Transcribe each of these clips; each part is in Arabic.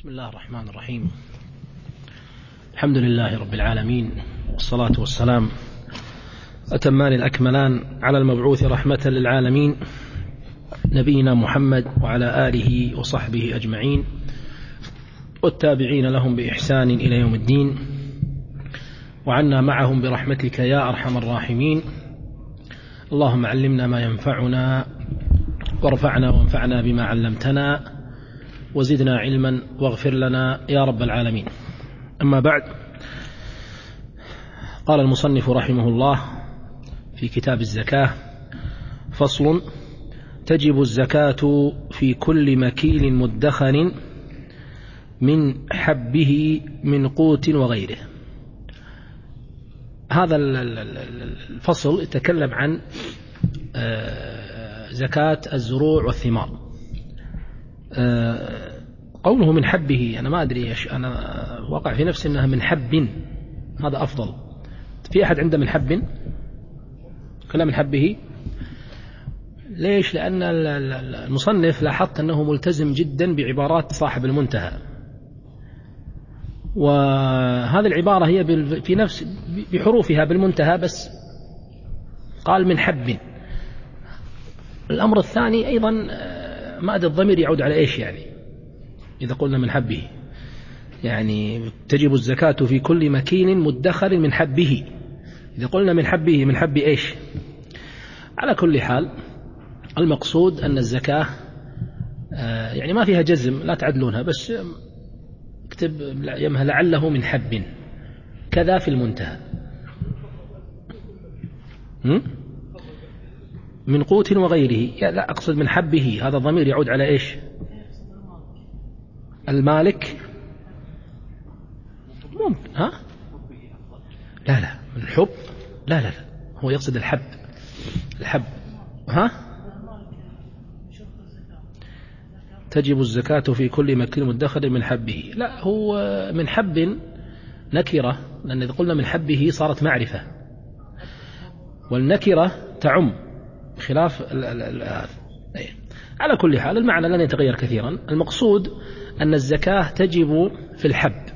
بسم الله الرحمن الرحيم. الحمد لله رب العالمين، والصلاة والسلام أتمان الأكملان على المبعوث رحمة للعالمين نبينا محمد وعلى آله وصحبه أجمعين والتابعين لهم بإحسان إلى يوم الدين، وعنا معهم برحمتك يا أرحم الراحمين. اللهم علمنا ما ينفعنا وارفعنا وانفعنا بما علمتنا وزدنا علما واغفر لنا يا رب العالمين. أما بعد، قال المصنف رحمه الله في كتاب الزكاة: فصل: تجب الزكاة في كل مكيل مدخر من حبه من قوت وغيره. هذا الفصل يتكلم عن زكاة الزروع والثمار. قوله من حبه، أنا ما أدري إيش، أنا وقع في نفسي أنها من حب، هذا أفضل. في أحد عنده من حب؟ كلام من حبه. ليش؟ لأن المصنف لاحظت أنه ملتزم جدا بعبارات صاحب المنتهى، وهذه العبارة هي في نفس بحروفها بالمنتهى، بس قال من حب. الأمر الثاني أيضا ما أدري الضمير يعود على إيش، يعني إذا قلنا من حبه يعني تجب الزكاة في كل مكين مدخر من حبه. إذا قلنا من حبه، من حب إيش؟ على كل حال المقصود أن الزكاة يعني ما فيها جزم، لا تعدلونها، بس اكتب يمها لعله من حب كذا في المنتهى. من قوت وغيره، لا أقصد من حبه، هذا ضمير يعود على إيش؟ المالك ممكن. ها؟ لا من الحب، لا هو يقصد الحب. ها؟ تجب الزكاة في كل مكين مدخر من حبه. لا، هو من حب نكرة، لأن إذا قلنا من حبه صارت معرفة، والنكرة تعم خلاف على كل حال المعنى لن يتغير كثيرا. المقصود أن الزكاة تجب في الحب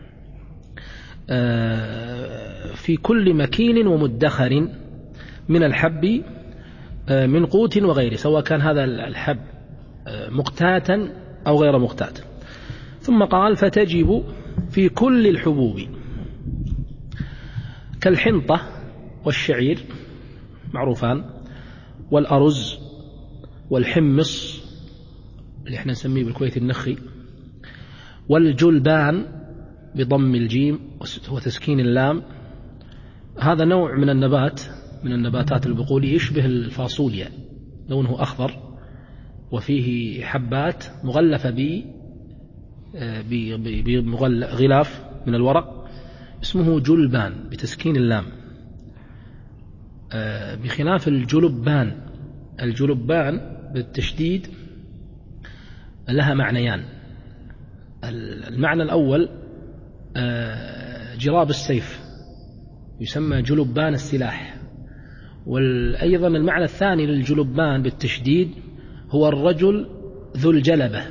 في كل مكين ومدخر من الحب من قوت وغيره، سواء كان هذا الحب مقتاتا أو غير مقتات. ثم قال: فتجب في كل الحبوب كالحنطة والشعير معروفان، والأرز والحمص اللي احنا نسميه بالكويت النخي، والجلبان بضم الجيم وتسكين اللام. هذا نوع من النبات من النباتات البقولية، يشبه الفاصوليا، لونه أخضر وفيه حبات مغلفة بغلاف من الورق، اسمه جلبان بتسكين اللام، بخلاف الجلبان. الجلبان بالتشديد لها معنيان. المعنى الأول جراب السيف، يسمى جلبان السلاح. وأيضا المعنى الثاني للجلبان بالتشديد هو الرجل ذو الجلبة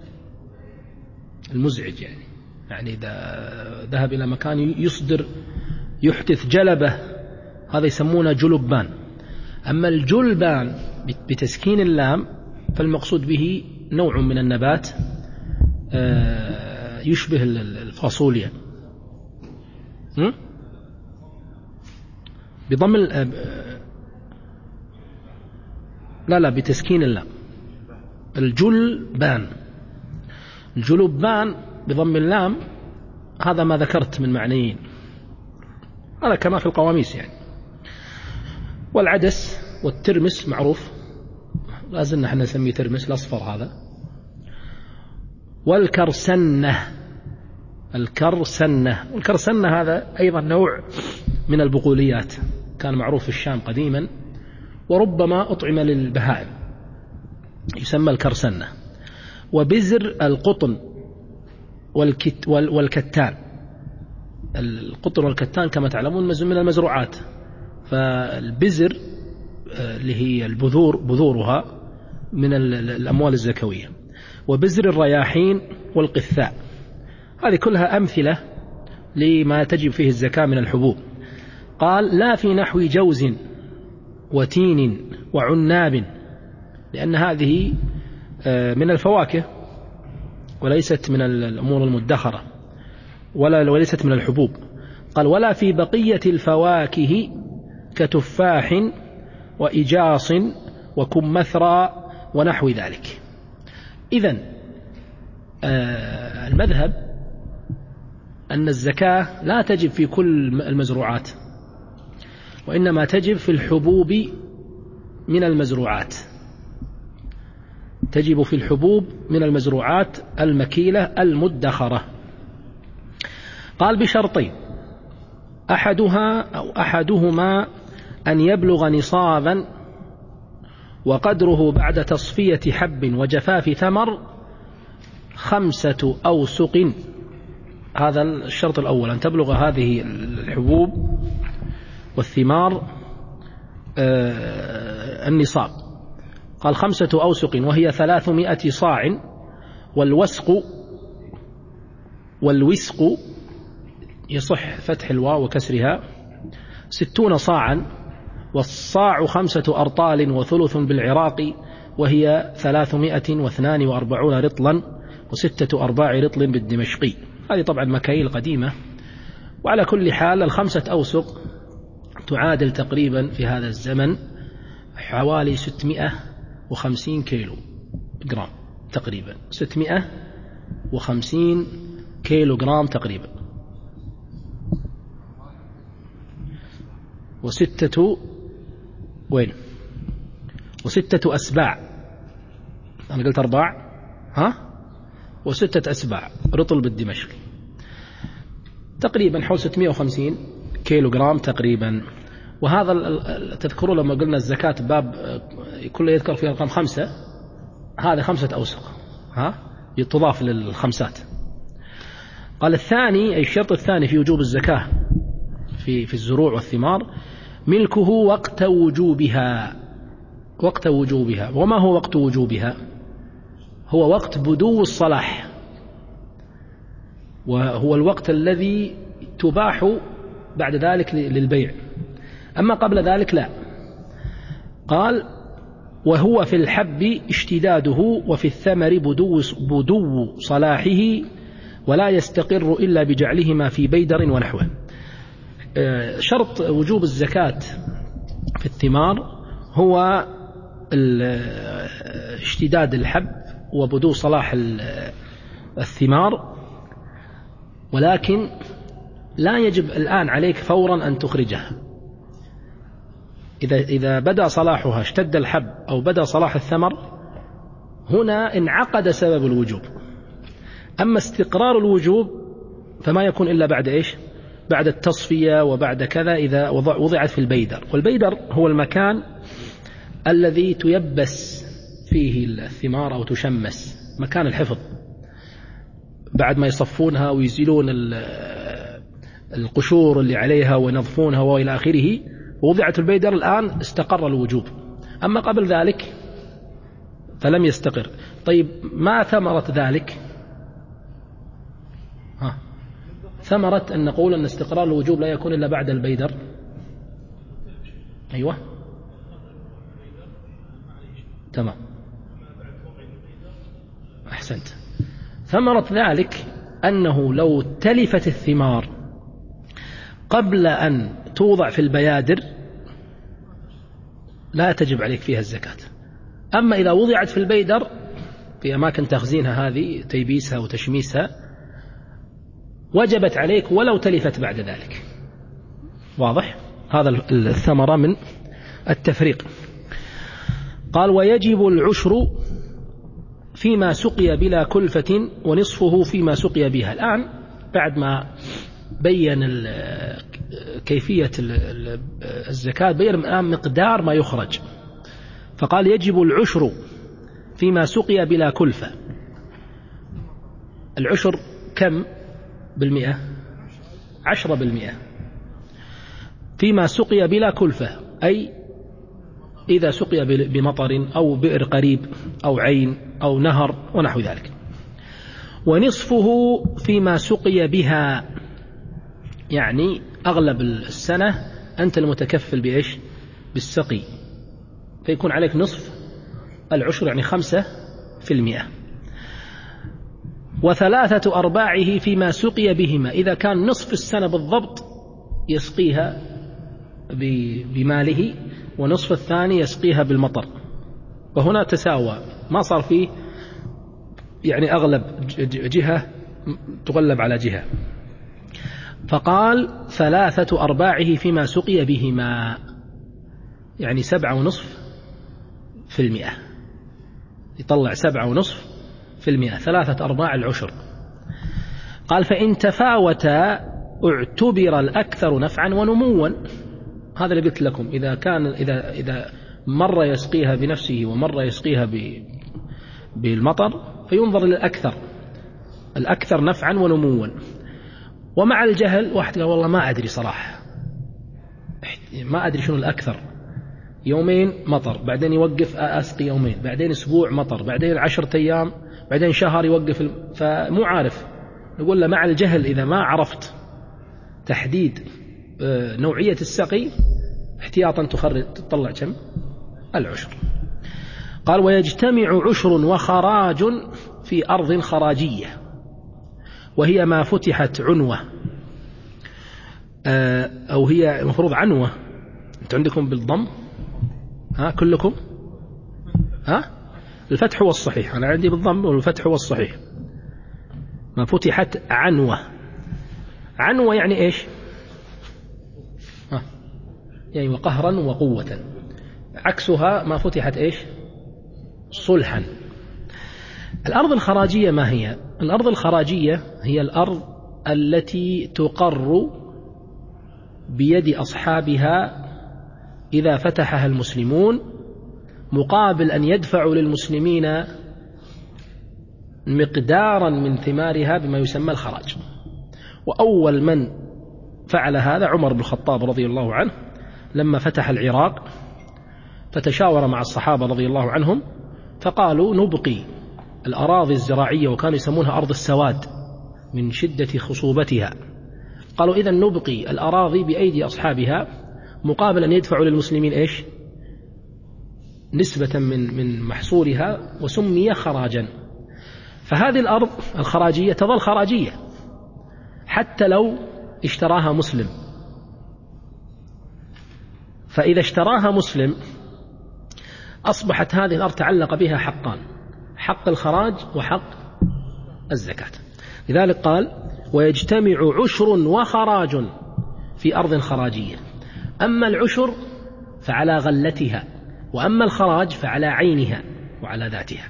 المزعج، يعني إذا ذهب إلى مكان يحدث جلبة، هذا يسمونه جلبان. أما الجلبان بتسكين اللام فالمقصود به نوع من النبات يشبه الفاصوليا. بضم لا بتسكين اللام. الجلبان بضم اللام، هذا ما ذكرت من معنيين، هذا كما في القواميس يعني. والعدس والترمس معروف، لازلنا احنا نسميه ترمس، الأصفر هذا. والكرسنة هذا أيضا نوع من البقوليات، كان معروف في الشام قديما، وربما أطعم للبهائم، يسمى الكرسنة. وبزر القطن والكتان. القطن والكتان كما تعلمون من المزروعات، فالبزر اللي هي بذورها من الأموال الزكوية. وبزر الرياحين والقثاء، هذه كلها أمثلة لما تجب فيه الزكاة من الحبوب. قال لا في نحو جوز وتين وعناب، لأن هذه من الفواكه وليست من الأمور المدخرة وليست من الحبوب. قال ولا في بقية الفواكه كتفاح وإجاص وكمثرى ونحو ذلك. إذن المذهب أن الزكاة لا تجب في كل المزروعات، وإنما تجب في الحبوب من المزروعات، تجب في الحبوب من المزروعات المكيلة المدخرة. قال بشرطين: أحدهما أن يبلغ نصابا وقدره بعد تصفية حب وجفاف ثمر 5 أوسق. هذا الشرط الأول، أن تبلغ هذه الحبوب والثمار النصاب. قال 5 أوسق وهي 300 صاع، والوسق يصح فتح الواو وكسرها 60 صاعا، والصاع 5 أرطال وثلث بالعراق، وهي 342 رطلا و6 أرباع رطل بالدمشقي. هذه طبعا مكاييل قديمة. وعلى كل حال 5 أوسق تعادل تقريبا في هذا الزمن حوالي 650 كيلو جرام تقريبا، 650 كيلو جرام تقريبا، وستة أسباع. أنا قلت 4 و6 أسباع رطل بالدمشق، تقريبا حول 650 كيلو جرام تقريبا. وهذا تذكروا لما قلنا الزكاة باب كله يذكر فيها رقم 5، هذا 5 أوسق تضاف للخمسات. قال الثاني، أي الشرط الثاني في وجوب الزكاة في الزروع والثمار، ملكه وقت وجوبها. وما هو وقت وجوبها؟ هو وقت بدو الصلاح، وهو الوقت الذي تباح بعد ذلك للبيع، أما قبل ذلك لا. قال وهو في الحب اشتداده، وفي الثمر بدو صلاحه، ولا يستقر إلا بجعلهما في بيدر ونحوه. شرط وجوب الزكاة في الثمار هو اشتداد الحب وبدو صلاح الثمار، ولكن لا يجب الآن عليك فورا أن تخرجها. إذا بدأ صلاحها، اشتد الحب أو بدأ صلاح الثمر، هنا انعقد سبب الوجوب. أما استقرار الوجوب فما يكون إلا بعد إيش؟ بعد التصفية وبعد كذا، إذا وضعت في البيدر. والبيدر هو المكان الذي تيبس فيه الثمار أو تشمس، مكان الحفظ بعد ما يصفونها ويزيلون القشور اللي عليها وينظفونها وإلى آخره، ووضعت البيدر الآن استقر الوجوب. أما قبل ذلك فلم يستقر. طيب ما ثمرة ذلك؟ ثمرة أن نقول أن استقرار الوجوب لا يكون إلا بعد البيدر. أيوة تمام، أحسنت. ثمرة ذلك أنه لو تلفت الثمار قبل أن توضع في البيادر لا تجب عليك فيها الزكاة. أما إذا وضعت في البيدر في أماكن تخزينها هذه، تيبيسها وتشميسها، وجبت عليك ولو تلفت بعد ذلك. واضح؟ هذا الثمرة من التفريق. قال ويجب العشر فيما سقي بلا كلفة، ونصفه فيما سقي بها. الآن بعد ما بين كيفية الزكاة، بين الآن مقدار ما يخرج، فقال يجب العشر فيما سقي بلا كلفة. العشر كم بالمئة؟ 10%. فيما سقي بلا كلفة، أي إذا سقي بمطر أو بئر قريب أو عين أو نهر ونحو ذلك. ونصفه فيما سقي بها، يعني أغلب السنة أنت المتكفل بإيش؟ بالسقي، فيكون عليك نصف العشر يعني 5%. وثلاثة أرباعه فيما سقي بهما، إذا كان نصف السنة بالضبط يسقيها بماله، ونصف الثاني يسقيها بالمطر، وهنا تساوى، ما صار فيه يعني أغلب جهة تغلب على جهة. فقال 3/4 فيما سقي بهما، يعني 7.5%، يطلع 7.5%، 3/4 العشر. قال فإن تفاوتا اعتبر الأكثر نفعا ونموا. هذا اللي قلت لكم، إذا مرة يسقيها بنفسه ومرة يسقيها بالمطر فينظر الأكثر نفعا ونموا. ومع الجهل واحد قال والله ما أدري صراحة، ما أدري شنو الأكثر، يومين مطر بعدين يوقف أسقي يومين، بعدين أسبوع مطر، بعدين 10 أيام، بعدين شهر يوقف، فمو عارف. نقول له مع الجهل إذا ما عرفت تحديد نوعية السقي احتياطا تطلع كم؟ العشر. قال ويجتمع عشر وخراج في أرض خراجية، وهي ما فتحت عنوة، أو هي مفروض عنوة. أنت عندكم بالضم؟ ها كلكم؟ ها الفتح هو الصحيح، أنا عندي بالضم والفتح هو الصحيح. ما فتحت عنوة. عنوة يعني إيش؟ يعني وقهرا وقوة. عكسها ما فتحت إيش؟ صلحا. الأرض الخراجية ما هي؟ الأرض الخراجية هي الأرض التي تقر بيد أصحابها إذا فتحها المسلمون، مقابل أن يدفعوا للمسلمين مقدارا من ثمارها بما يسمى الخراج. وأول من فعل هذا عمر بن الخطاب رضي الله عنه، لما فتح العراق فتشاور مع الصحابة رضي الله عنهم، فقالوا نبقي الأراضي الزراعية، وكانوا يسمونها أرض السواد من شدة خصوبتها. قالوا إذن نبقي الأراضي بأيدي أصحابها مقابل أن يدفعوا للمسلمين إيش؟ نسبة من محصولها، وسمي خراجا. فهذه الأرض الخراجية تظل خراجية حتى لو اشتراها مسلم. فإذا اشتراها مسلم أصبحت هذه الأرض تعلق بها حقان، حق الخراج وحق الزكاة. لذلك قال ويجتمع عشر وخراج في أرض خراجية. أما العشر فعلى غلتها، وأما الخراج فعلى عينها وعلى ذاتها.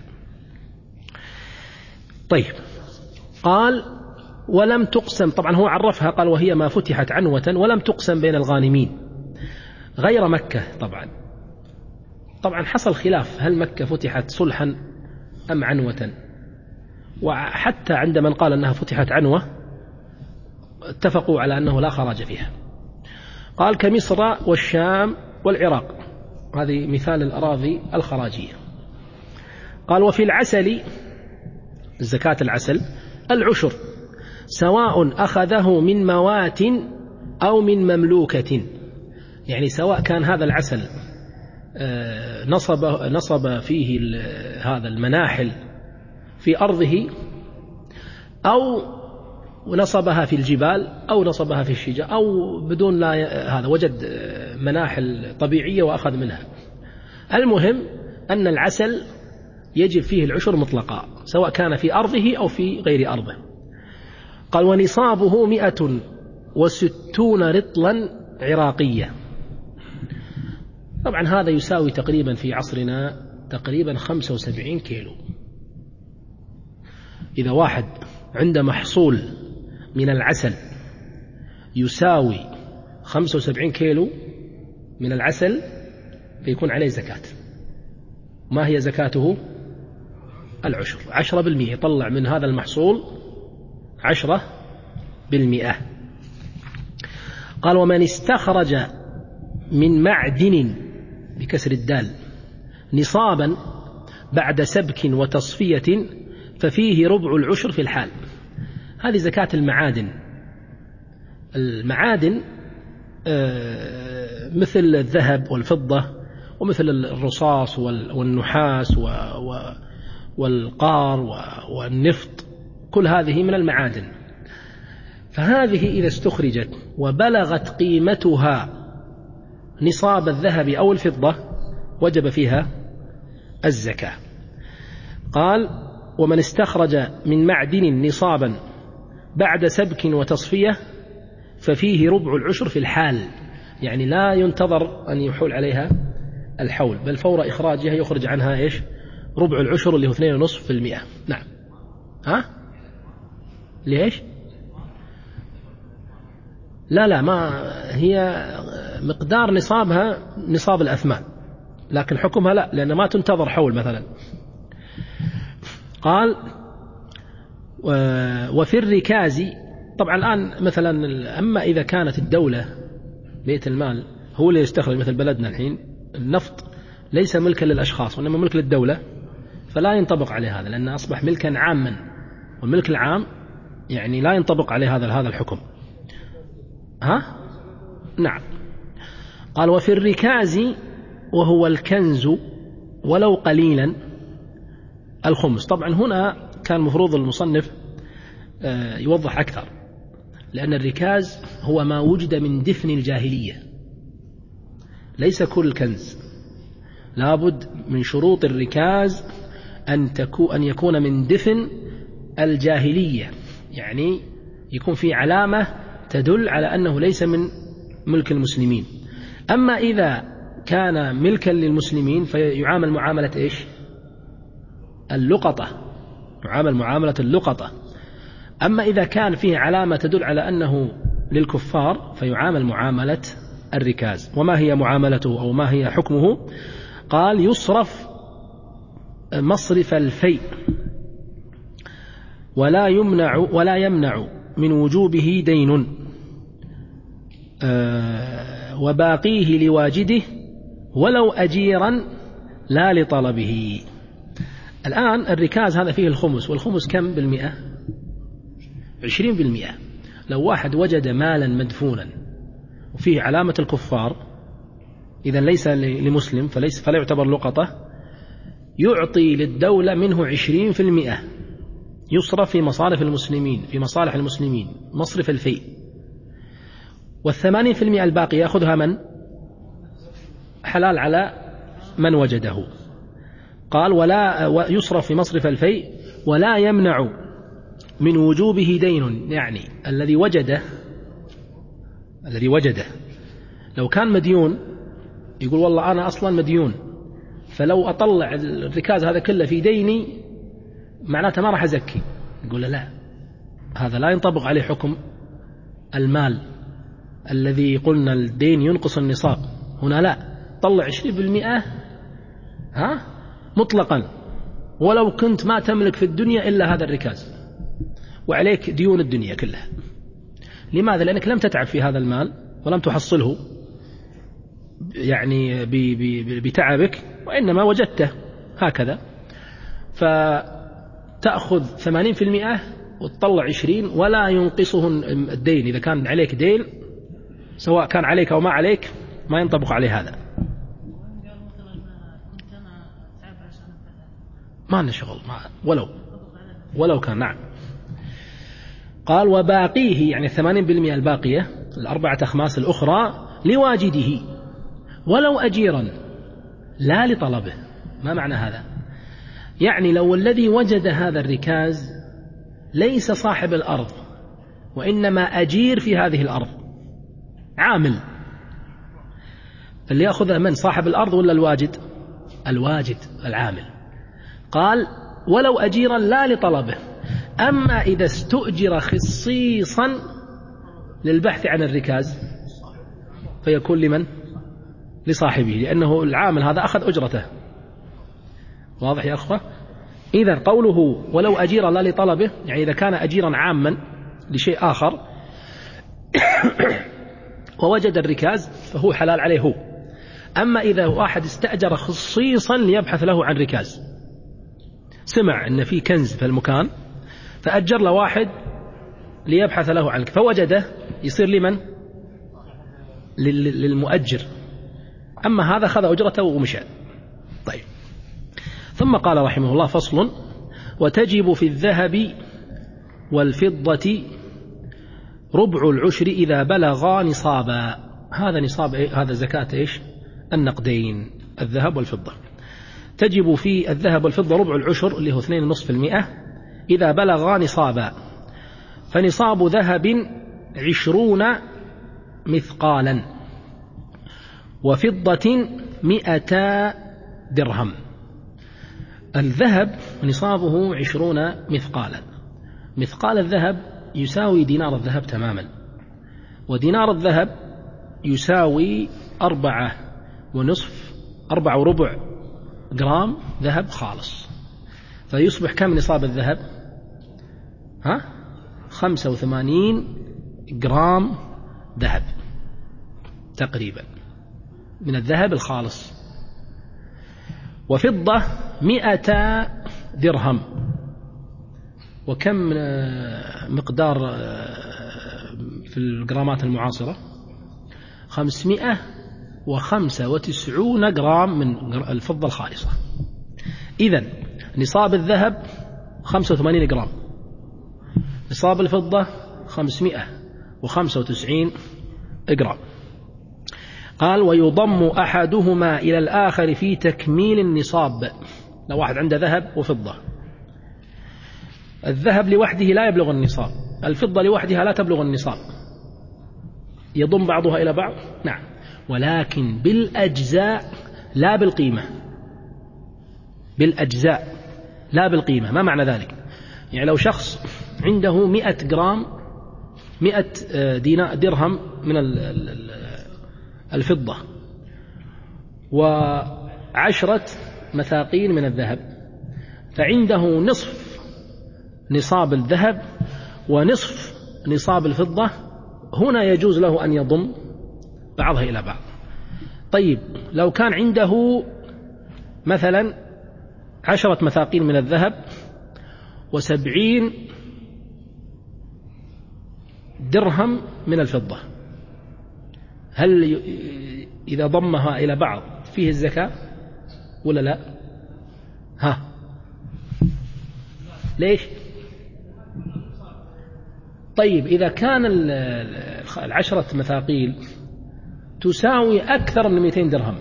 طيب، قال ولم تقسم، طبعا هو عرفها قال وهي ما فتحت عنوة، ولم تقسم بين الغانمين غير مكة. طبعا حصل خلاف هل مكة فتحت صلحا أم عنوة، وحتى عند من قال أنها فتحت عنوة اتفقوا على أنه لا خراج فيها. قال كمصر والشام والعراق، هذه مثال الأراضي الخراجية. قال وفي العسل، زكاة العسل، العشر سواء أخذه من موات أو من مملوكة، يعني سواء كان هذا العسل نصب فيه هذا المناحل في أرضه، أو نصبها في الجبال، أو نصبها في الشجاع، أو بدون لا هذا وجد مناحل طبيعية وأخذ منها. المهم أن العسل يجب فيه العشر مطلقا سواء كان في أرضه أو في غير أرضه. قال ونصابه 160 رطلا عراقية. طبعا هذا يساوي تقريبا في عصرنا تقريبا 75 كيلو. إذا واحد عنده محصول من العسل يساوي 75 كيلو من العسل فيكون عليه زكاة. ما هي زكاته؟ العشر، 10%، يطلع من هذا المحصول 10%. قال ومن استخرج من معدن بكسر الدال نصابا بعد سبك وتصفية ففيه ربع العشر في الحال. هذه زكاة المعادن. المعادن مثل الذهب والفضة ومثل الرصاص والنحاس والقار والنفط، كل هذه من المعادن. فهذه إذا استخرجت وبلغت قيمتها نصاب الذهب أو الفضة وجب فيها الزكاة. قال: ومن استخرج من معدن نصابا بعد سبك وتصفية ففيه ربع العشر في الحال، يعني لا ينتظر أن يحول عليها الحول، بل فور إخراجها يخرج عنها إيش؟ ربع العشر اللي هو 2.5%. نعم. ها؟ ليش؟ لا ما هي مقدار نصابها نصاب الأثمان، لكن حكمها لا، لأن ما تنتظر حول مثلا. قال: وفي الركاز. طبعا الآن مثلا أما إذا كانت الدولة بيت المال هو اللي يستخرج، مثل بلدنا الحين النفط ليس ملكا للأشخاص وإنما ملك للدولة، فلا ينطبق عليه هذا، لأنه أصبح ملكا عاما، والملك العام يعني لا ينطبق عليه هذا الحكم. ها؟ نعم. قال: وفي الركاز وهو الكنز ولو قليلا الخمس. طبعا هنا كان مفروض المصنف يوضح أكثر، لأن الركاز هو ما وجد من دفن الجاهلية، ليس كل كنز. لابد من شروط الركاز أن يكون من دفن الجاهلية، يعني يكون في علامة تدل على أنه ليس من ملك المسلمين. أما إذا كان ملكا للمسلمين فيعامل معاملة إيش؟ اللقطة، يعامل معاملة اللقطة. أما إذا كان فيه علامة تدل على أنه للكفار فيعامل معاملة الركاز. وما هي معاملته أو ما هي حكمه؟ قال: يصرف مصرف الفيء ولا يمنع من وجوبه دين، وباقيه لواجده ولو أجيرا لا لطلبه. الآن الركاز هذا فيه الخمس، والخمس كم بالمئة؟ 20%. لو واحد وجد مالا مدفونا وفيه علامة الكفار، إذا ليس لمسلم فلا يعتبر لقطة، يعطي للدولة منه 20%، يصرف في مصارف المسلمين، في مصالح المسلمين، مصرف الفيء. 80% الباقي يأخذها من؟ حلال على من وجده. قال: ولا يصرف في مصرف الفيء ولا يمنع من وجوبه دين، يعني الذي وجده لو كان مديون، يقول والله أنا أصلا مديون، فلو أطلع الركاز هذا كله في ديني معناته ما راح أزكي. يقول لا، هذا لا ينطبق عليه حكم المال الذي قلنا الدين ينقص النصاب. هنا لا، طلع 20% مطلقا، ولو كنت ما تملك في الدنيا إلا هذا الركاز وعليك ديون الدنيا كلها. لماذا؟ لأنك لم تتعب في هذا المال ولم تحصله يعني بتعبك، وإنما وجدته هكذا، فتأخذ 80% وتطلع 20 ولا ينقصه الدين. إذا كان عليك دين سواء كان عليك أو ما عليك ما ينطبق عليه هذا، ما نشغل ولو كان. نعم. قال: وباقيه، يعني 80% الباقية، 4/5 الأخرى، لواجده ولو أجيرا لا لطلبه. ما معنى هذا؟ يعني لو الذي وجد هذا الركاز ليس صاحب الأرض وإنما أجير في هذه الأرض، عامل، اللي يأخذ من؟ صاحب الأرض ولا الواجد؟ الواجد العامل. قال: ولو أجيرا لا لطلبه. أما إذا استؤجر خصيصا للبحث عن الركاز فيكون لمن؟ لصاحبه، لأنه العامل هذا أخذ أجرته. واضح يا أخوة؟ إذا قوله ولو أجيرا لا لطلبه، يعني إذا كان أجيرا عاما لشيء آخر ووجد الركاز فهو حلال عليه هو. أما إذا واحد استأجر خصيصا ليبحث له عن ركاز سمع أن في كنز في المكان فأجر له واحد ليبحث له عنك فوجده، يصير لمن؟ للمؤجر. أما هذا خذ أجرته ومشى. طيب، ثم قال رحمه الله: فصل: وتجب في الذهب والفضة ربع العشر إذا بلغا نصابا. هذا نصاب هذا زكاة إيش؟ النقدين، الذهب والفضة. تجب في الذهب والفضة ربع العشر اللي هو 2.5% إذا بلغا نصابا. فنصاب ذهب 20 مثقالا، وفضة 100 درهم. الذهب نصابه 20 مثقالا. مثقال الذهب يساوي دينار الذهب تماما، ودينار الذهب يساوي 4.25 جرام ذهب خالص. فيصبح كم نصاب الذهب؟ 85 جرام ذهب تقريبا من الذهب الخالص. وفضة 100 درهم. وكم مقدار في الجرامات المعاصرة؟ 595 جرام من الفضة الخالصة. إذن نصاب الذهب 85 جرام، نصاب الفضة 595 جرام. قال: ويضم أحدهما إلى الآخر في تكميل النصاب. لو واحد عنده ذهب وفضة، الذهب لوحده لا يبلغ النصاب، الفضة لوحدها لا تبلغ النصاب، يضم بعضها إلى بعض؟ نعم، ولكن بالأجزاء لا بالقيمة. بالأجزاء لا بالقيمة. ما معنى ذلك؟ يعني لو شخص عنده 100 جرام 100 درهم من الفضة، و10 مثاقين من الذهب، فعنده نصف نصاب الذهب ونصف نصاب الفضة، هنا يجوز له أن يضم بعضها إلى بعض. طيب، لو كان عنده مثلا 10 مثاقين من الذهب و70 درهم من الفضة، هل إذا ضمها إلى بعض فيه الزكاة ولا لا؟ ليش؟ طيب، إذا كان 10 مثاقيل تساوي أكثر من 200 درهم،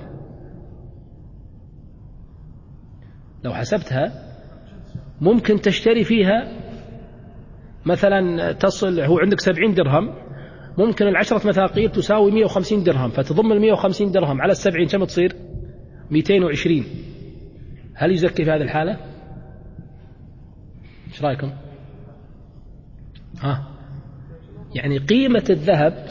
لو حسبتها ممكن تشتري فيها مثلا تصل، هو عندك 70 درهم، ممكن 10 مثاقيل تساوي 150 درهم، فتضم 150 درهم على 70 كم تصير؟ 220. هل يزكي في هذه الحالة؟ ايش رايكم؟ يعني قيمة الذهب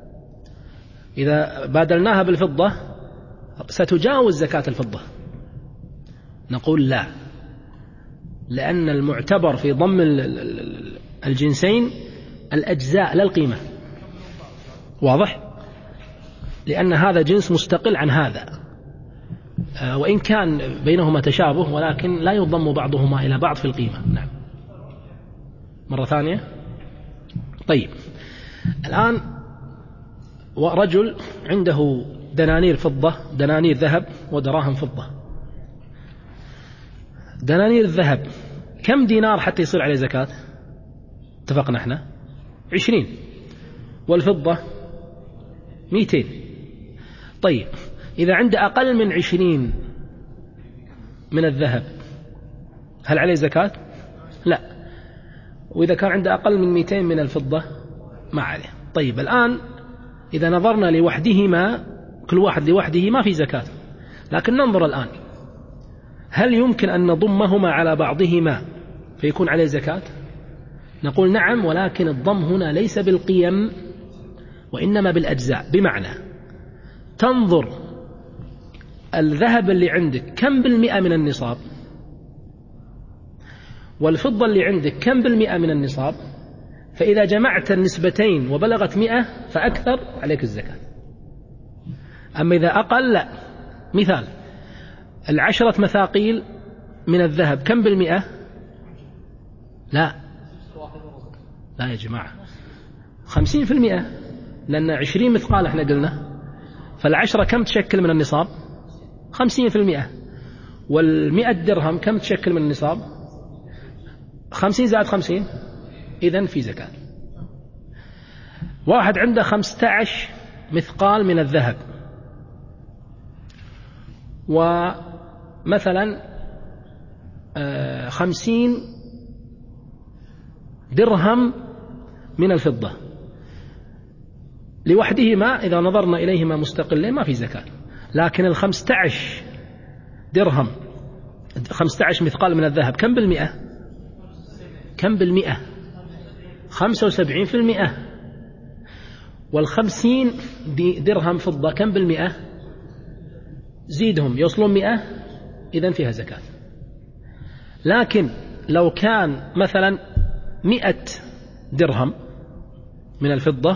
إذا بادلناها بالفضة ستجاوز زكاة الفضة. نقول لا، لأن المعتبر في ضم الجنسين الأجزاء لا القيمة. واضح؟ لأن هذا جنس مستقل عن هذا، وإن كان بينهما تشابه ولكن لا يضم بعضهما إلى بعض في القيمة. نعم، مرة ثانية. طيب، الآن رجل عنده دنانير فضة، دنانير ذهب ودراهم فضة. دنانير الذهب كم دينار حتى يصير عليه زكاة؟ اتفقنا احنا 20. والفضة 200. طيب، إذا عنده أقل من 20 من الذهب هل عليه زكاة؟ لا. وإذا كان عنده أقل من 200 من الفضة ما عليه. طيب، الآن إذا نظرنا لوحدهما، كل واحد لوحده ما في زكاة، لكن ننظر الآن هل يمكن أن نضمهما على بعضهما فيكون عليه زكاة؟ نقول نعم، ولكن الضم هنا ليس بالقيم وإنما بالأجزاء. بمعنى تنظر الذهب اللي عندك كم بالمئة من النصاب، والفضة اللي عندك كم بالمئة من النصاب، فإذا جمعت النسبتين وبلغت 100 فأكثر عليك الزكاة. أما إذا أقل لا. مثال 10 مثاقيل من الذهب كم بالمئة؟ لا يا جماعة، 50%، لأن 20 مثقال احنا قلنا، فالعشرة كم تشكل من النصاب؟ 50%. والمئة درهم كم تشكل من النصاب؟ 50 زائد 50، إذن في زكاة. واحد عنده 15 مثقال من الذهب، ومثلا 50 درهم من الفضة، لوحدهما إذا نظرنا إليهما مستقلين ما في زكاة. لكن 15 درهم 15 مثقال من الذهب كم بالمئة؟ كم بالمئة؟ 75%. وال50 درهم فضة كم بالمئة؟ زيدهم يوصلون 100، إذن فيها زكاة. لكن لو كان مثلا 100 درهم من الفضة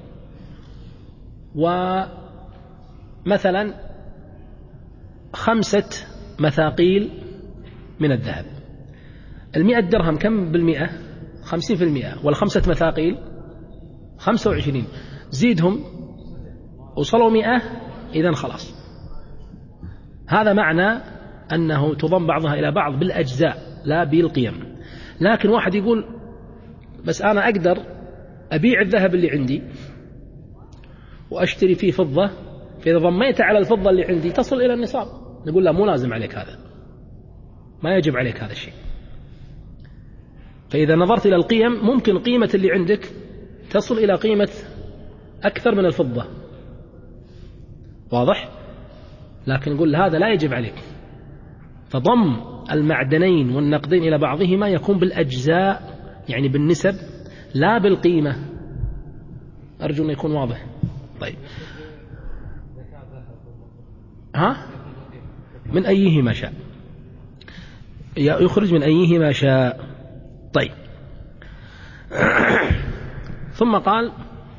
ومثلا 5 مثاقيل من الذهب، 100 درهم كم بالمئة؟ 50%. والخمسة مثاقيل 25، زيدهم وصلوا 100، إذن خلاص. هذا معنى أنه تضم بعضها إلى بعض بالأجزاء لا بالقيم. لكن واحد يقول بس أنا أقدر أبيع الذهب اللي عندي وأشتري فيه فضة، فإذا ضميت على الفضة اللي عندي تصل إلى النصاب، نقول لا، مو لازم عليك هذا، ما يجب عليك هذا الشيء. فإذا نظرت إلى القيم ممكن قيمة اللي عندك تصل إلى قيمة أكثر من الفضة، واضح؟ لكن نقول هذا لا يجب عليك. فضم المعدنين والنقدين إلى بعضهما يكون بالأجزاء، يعني بالنسب لا بالقيمة. أرجو أن يكون واضح. طيب، من أيهما شاء، يخرج من أيهما شاء. طيب، ثم قال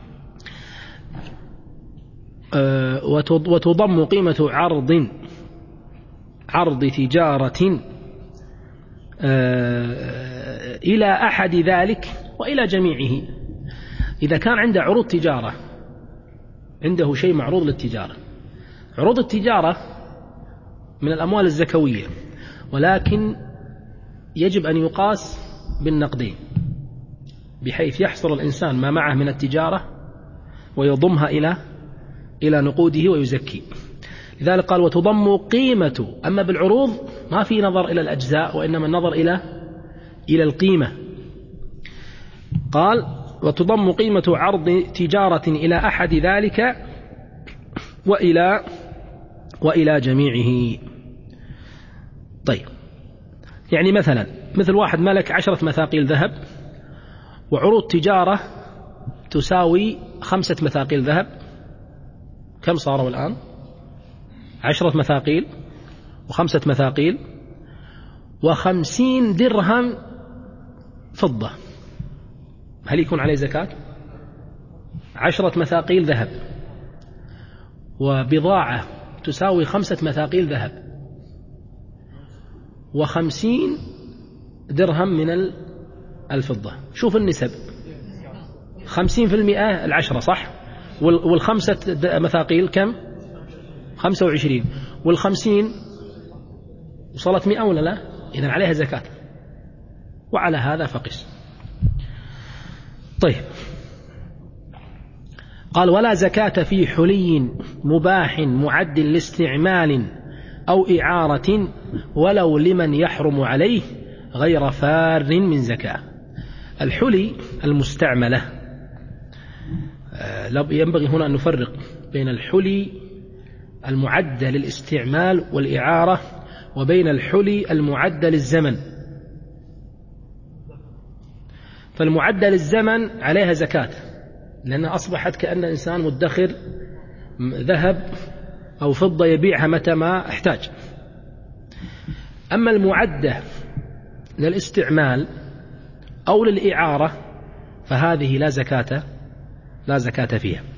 وتضم قيمة عرض تجارة إلى أحد ذلك وإلى جميعه. إذا كان عنده عروض تجارة، عنده شيء معروض للتجارة، عروض التجارة من الأموال الزكوية، ولكن يجب أن يقاس بالنقدين، بحيث يحصل الإنسان ما معه من التجارة ويضمها إلى نقوده ويزكي. لذلك قال وتضم قيمة. أما بالعروض ما في نظر إلى الأجزاء، وإنما النظر إلى القيمة. قال وتضم قيمة عرض تجارة إلى أحد ذلك وإلى جميعه. طيب، يعني مثل واحد ملك 10 مثاقيل ذهب، وعروض تجارة تساوي 5 مثاقيل ذهب، كم صاروا الآن؟ 10 مثاقيل و5 مثاقيل و50 درهم فضة، هل يكون عليه زكاة؟ 10 مثاقيل ذهب وبضاعة تساوي 5 مثاقيل ذهب و50 درهم من الفضة. شوف النسب، 50% 10 صح؟ والخمسة مثاقيل كم؟ 25، وال50 وصلت 100 ولا لا؟ إذن عليها زكاة. وعلى هذا فقس. طيب، قال ولا زكاة في حلي مباح معد لاستعمال أو إعارة ولو لمن يحرم عليه غير فار من زكاة. الحلي المستعملة، ينبغي هنا أن نفرق بين الحلي المعدة للاستعمال والإعارة وبين الحلي المعدة للزمن. فالمعدة للزمن عليها زكاة، لأنها أصبحت كأن الإنسان مدخر ذهب أو فضة يبيعها متى ما احتاج. أما المعدة للاستعمال أو للإعارة فهذه لا زكاة فيها.